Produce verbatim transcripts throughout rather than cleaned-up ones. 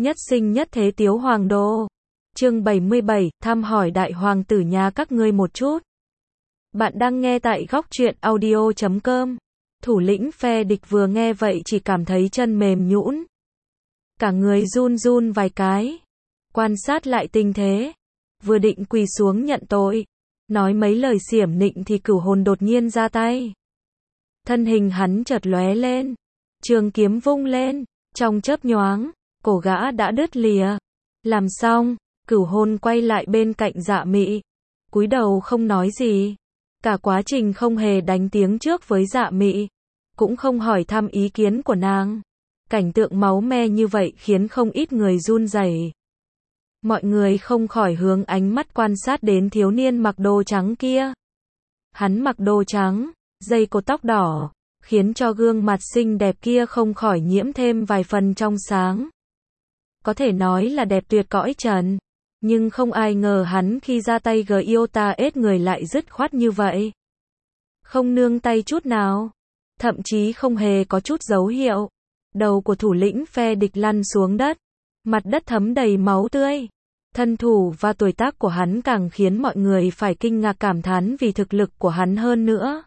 Nhất sinh nhất thế Tiếu Hoàng Đô. Chương bảy mươi bảy, thăm hỏi đại hoàng tử nhà các ngươi một chút. Bạn đang nghe tại góc truyện audio chấm com. Thủ lĩnh phe địch vừa nghe vậy chỉ cảm thấy chân mềm nhũn. Cả người run run vài cái. Quan sát lại tình thế. Vừa định quỳ xuống nhận tội. Nói mấy lời xiểm nịnh thì Cửu Hồn đột nhiên ra tay. Thân hình hắn chợt lóe lên. Trường kiếm vung lên. Trong chớp nhoáng, cổ gã đã đứt lìa. Làm xong, Cửu Hồn quay lại bên cạnh Dạ Mị. Cúi đầu không nói gì. Cả quá trình không hề đánh tiếng trước với Dạ Mị. Cũng không hỏi thăm ý kiến của nàng. Cảnh tượng máu me như vậy khiến không ít người run rẩy. Mọi người không khỏi hướng ánh mắt quan sát đến thiếu niên mặc đồ trắng kia. Hắn mặc đồ trắng, dây cột tóc đỏ, khiến cho gương mặt xinh đẹp kia không khỏi nhiễm thêm vài phần trong sáng. Có thể nói là đẹp tuyệt cõi trần, nhưng không ai ngờ hắn khi ra tay gờ yêu ta ết người lại dứt khoát như vậy. Không nương tay chút nào, thậm chí không hề có chút dấu hiệu. Đầu của thủ lĩnh phe địch lăn xuống đất, mặt đất thấm đầy máu tươi. Thân thủ và tuổi tác của hắn càng khiến mọi người phải kinh ngạc cảm thán vì thực lực của hắn hơn nữa.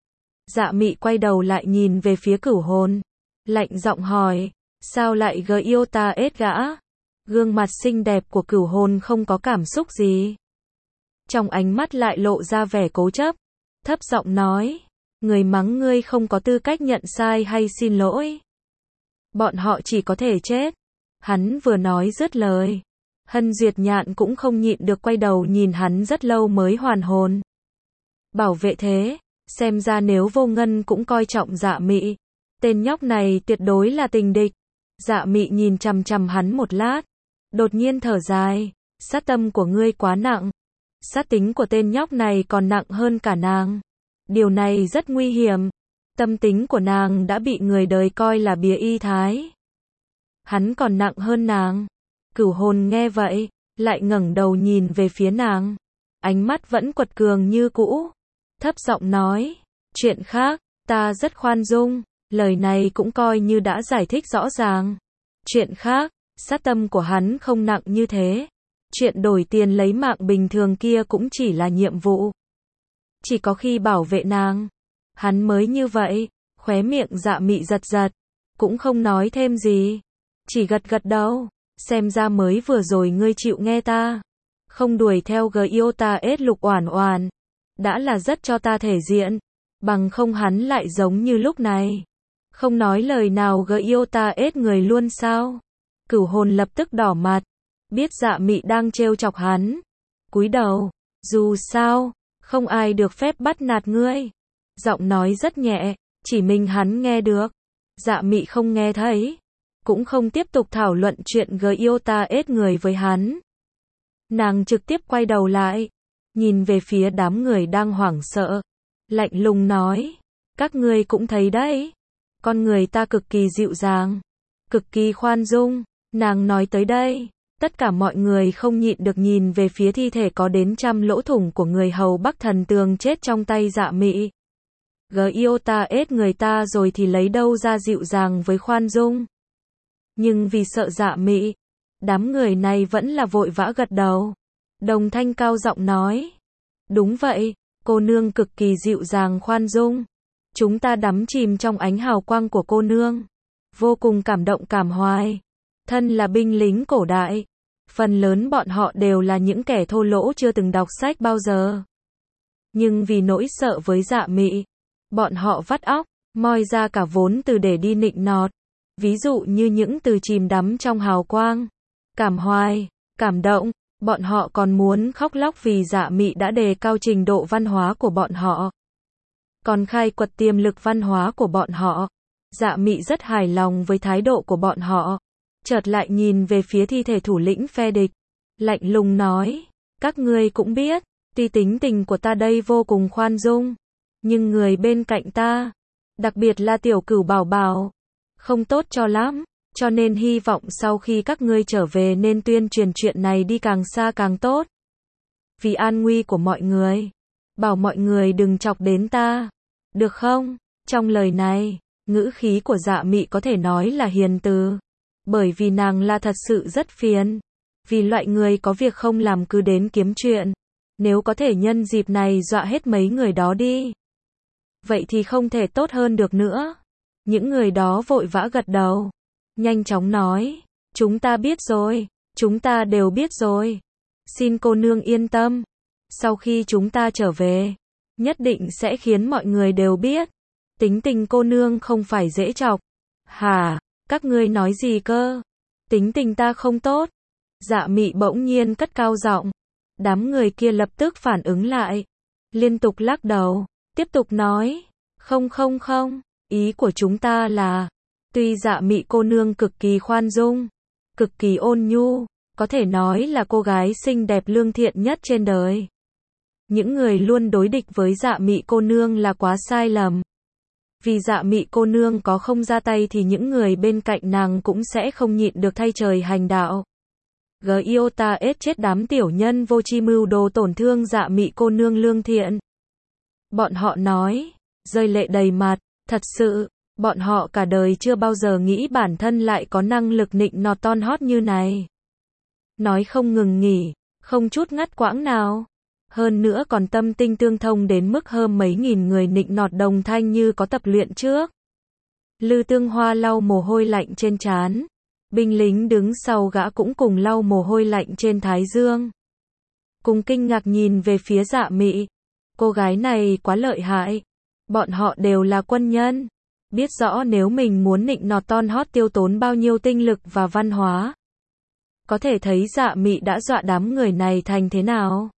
Dạ Mị quay đầu lại nhìn về phía Cửu Hồn, lạnh giọng hỏi, sao lại gờ yêu ta ết gã? Gương mặt xinh đẹp của Cửu Hồn không có cảm xúc gì. Trong ánh mắt lại lộ ra vẻ cố chấp, thấp giọng nói, người mắng ngươi không có tư cách nhận sai hay xin lỗi. Bọn họ chỉ có thể chết. Hắn vừa nói dứt lời. Hân Duyệt Nhạn cũng không nhịn được quay đầu nhìn hắn rất lâu mới hoàn hồn. Bảo vệ thế, xem ra nếu Vô Ngân cũng coi trọng Dạ Mị. Tên nhóc này tuyệt đối là tình địch. Dạ Mị nhìn chằm chằm hắn một lát. Đột nhiên thở dài, sát tâm của ngươi quá nặng. Sát tính của tên nhóc này còn nặng hơn cả nàng. Điều này rất nguy hiểm. Tâm tính của nàng đã bị người đời coi là bía y thái. Hắn còn nặng hơn nàng. Cửu Hồn nghe vậy, lại ngẩng đầu nhìn về phía nàng. Ánh mắt vẫn quật cường như cũ. Thấp giọng nói, chuyện khác, ta rất khoan dung. Lời này cũng coi như đã giải thích rõ ràng. Chuyện khác, sát tâm của hắn không nặng như thế. Chuyện đổi tiền lấy mạng bình thường kia cũng chỉ là nhiệm vụ. Chỉ có khi bảo vệ nàng, hắn mới như vậy. Khóe miệng Dạ Mị giật giật, cũng không nói thêm gì, chỉ gật gật đầu. Xem ra mới vừa rồi ngươi chịu nghe ta, không đuổi theo gờ yêu ta ết Lục Oản Oản, đã là rất cho ta thể diện. Bằng không hắn lại giống như lúc này, không nói lời nào gờ yêu ta ết người luôn sao? Cửu Hồn lập tức đỏ mặt, biết Dạ Mị đang trêu chọc hắn, cúi đầu. Dù sao, không ai được phép bắt nạt ngươi. Giọng nói rất nhẹ, chỉ mình hắn nghe được. Dạ Mị không nghe thấy, cũng không tiếp tục thảo luận chuyện gờ yêu ta ết người với hắn. Nàng trực tiếp quay đầu lại, nhìn về phía đám người đang hoảng sợ, lạnh lùng nói, các ngươi cũng thấy đấy, con người ta cực kỳ dịu dàng, cực kỳ khoan dung. Nàng nói tới đây, tất cả mọi người không nhịn được nhìn về phía thi thể có đến trăm lỗ thủng của người hầu Bắc Thần Tường chết trong tay Dạ Mị. Gờ yêu ta ết người ta rồi thì lấy đâu ra dịu dàng với khoan dung. Nhưng vì sợ Dạ Mị, đám người này vẫn là vội vã gật đầu. Đồng thanh cao giọng nói, đúng vậy, cô nương cực kỳ dịu dàng khoan dung. Chúng ta đắm chìm trong ánh hào quang của cô nương, vô cùng cảm động cảm hoài. Thân là binh lính cổ đại, phần lớn bọn họ đều là những kẻ thô lỗ chưa từng đọc sách bao giờ. Nhưng vì nỗi sợ với Dạ Mị, bọn họ vắt óc, moi ra cả vốn từ để đi nịnh nọt. Ví dụ như những từ chìm đắm trong hào quang, cảm hoài, cảm động. Bọn họ còn muốn khóc lóc vì Dạ Mị đã đề cao trình độ văn hóa của bọn họ, còn khai quật tiềm lực văn hóa của bọn họ. Dạ Mị rất hài lòng với thái độ của bọn họ, chợt lại nhìn về phía thi thể thủ lĩnh phe địch, lạnh lùng nói, các ngươi cũng biết, tuy tính tình của ta đây vô cùng khoan dung, nhưng người bên cạnh ta, đặc biệt là tiểu Cửu Bảo Bảo, không tốt cho lắm, cho nên hy vọng sau khi các ngươi trở về nên tuyên truyền chuyện này đi càng xa càng tốt. Vì an nguy của mọi người, bảo mọi người đừng chọc đến ta, được không? Trong lời này, ngữ khí của Dạ Mị có thể nói là hiền từ. bởi vì nàng là thật sự rất phiền. Vì loại người có việc không làm cứ đến kiếm chuyện. Nếu có thể nhân dịp này dọa hết mấy người đó đi. Vậy thì không thể tốt hơn được nữa. Những người đó vội vã gật đầu. Nhanh chóng nói. Chúng ta biết rồi. Chúng ta đều biết rồi. Xin cô nương yên tâm. Sau khi chúng ta trở về, nhất định sẽ khiến mọi người đều biết. Tính tình cô nương không phải dễ chọc. Hả? Các ngươi nói gì cơ? Tính tình ta không tốt. Dạ Mị bỗng nhiên cất cao giọng. Đám người kia lập tức phản ứng lại. Liên tục lắc đầu. Tiếp tục nói. Không không không. Ý của chúng ta là. Tuy Dạ Mị cô nương cực kỳ khoan dung. Cực kỳ ôn nhu. Có thể nói là cô gái xinh đẹp lương thiện nhất trên đời. Những người luôn đối địch với Dạ Mị cô nương là quá sai lầm. Vì Dạ Mị cô nương có không ra tay thì những người bên cạnh nàng cũng sẽ không nhịn được thay trời hành đạo. Giota ết chết đám tiểu nhân vô tri mưu đồ tổn thương Dạ Mị cô nương lương thiện. Bọn họ nói, rơi lệ đầy mặt, thật sự, bọn họ cả đời chưa bao giờ nghĩ bản thân lại có năng lực nịnh nọt ton hót như này. Nói không ngừng nghỉ, không chút ngắt quãng nào. Hơn nữa còn tâm tinh tương thông đến mức hơn mấy nghìn người nịnh nọt đồng thanh như có tập luyện trước. Lư Tương Hoa lau mồ hôi lạnh trên trán. Binh lính đứng sau gã cũng cùng lau mồ hôi lạnh trên thái dương. Cùng kinh ngạc nhìn về phía Dạ Mị. Cô gái này quá lợi hại. Bọn họ đều là quân nhân. Biết rõ nếu mình muốn nịnh nọt ton hót tiêu tốn bao nhiêu tinh lực và văn hóa. Có thể thấy Dạ Mị đã dọa đám người này thành thế nào.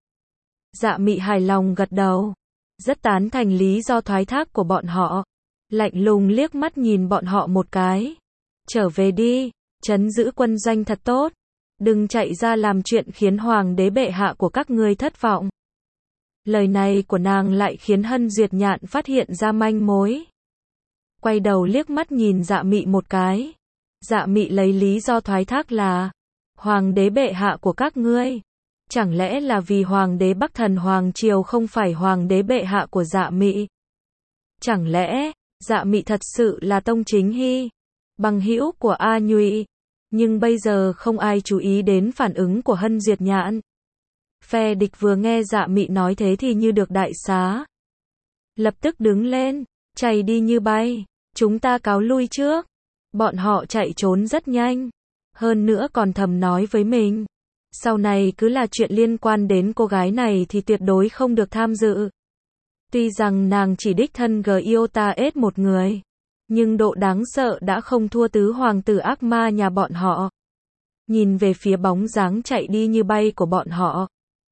Dạ Mị hài lòng gật đầu. Rất tán thành lý do thoái thác của bọn họ. Lạnh lùng liếc mắt nhìn bọn họ một cái. Trở về đi, trấn giữ quân doanh thật tốt. Đừng chạy ra làm chuyện khiến hoàng đế bệ hạ của các ngươi thất vọng. Lời này của nàng lại khiến Hân Duyệt Nhạn phát hiện ra manh mối. Quay đầu liếc mắt nhìn Dạ Mị một cái. Dạ Mị lấy lý do thoái thác là hoàng đế bệ hạ của các ngươi. Chẳng lẽ là vì hoàng đế Bắc Thần Hoàng Triều không phải hoàng đế bệ hạ của Dạ Mị? Chẳng lẽ, Dạ Mị thật sự là Tông Chính Hy, bằng hữu của A Nhụy? Nhưng bây giờ không ai chú ý đến phản ứng của Hân Duyệt Nhạn. Phe địch vừa nghe Dạ Mị nói thế thì như được đại xá. Lập tức đứng lên, chạy đi như bay. Chúng ta cáo lui trước. Bọn họ chạy trốn rất nhanh. Hơn nữa còn thầm nói với mình. Sau này cứ là chuyện liên quan đến cô gái này thì tuyệt đối không được tham dự. Tuy rằng nàng chỉ đích thân Giota ết một người. Nhưng độ đáng sợ đã không thua tứ hoàng tử ác ma nhà bọn họ. Nhìn về phía bóng dáng chạy đi như bay của bọn họ.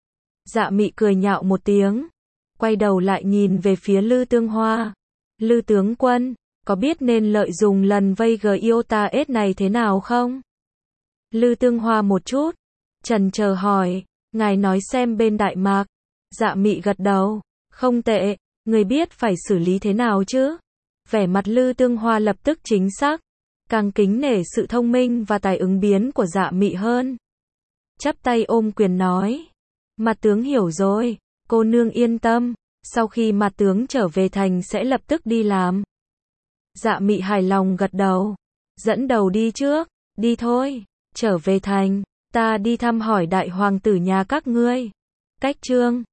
Dạ Mị cười nhạo một tiếng. Quay đầu lại nhìn về phía Lư Tương Hoa. Lư tướng quân, có biết nên lợi dụng lần vây Giota ết này thế nào không? Lư Tương Hoa một chút. Trần chờ hỏi, ngài nói xem bên Đại Mạc. Dạ Mị gật đầu, không tệ, người biết phải xử lý thế nào chứ? Vẻ mặt Lư Tương Hoa lập tức chính xác, càng kính nể sự thông minh và tài ứng biến của Dạ Mị hơn. Chắp tay ôm quyền nói, Mặt tướng hiểu rồi, cô nương yên tâm, sau khi Mặt tướng trở về thành sẽ lập tức đi làm. Dạ Mị hài lòng gật đầu, dẫn đầu đi trước, đi thôi, trở về thành. Ta đi thăm hỏi đại hoàng tử nhà các ngươi. Cách chương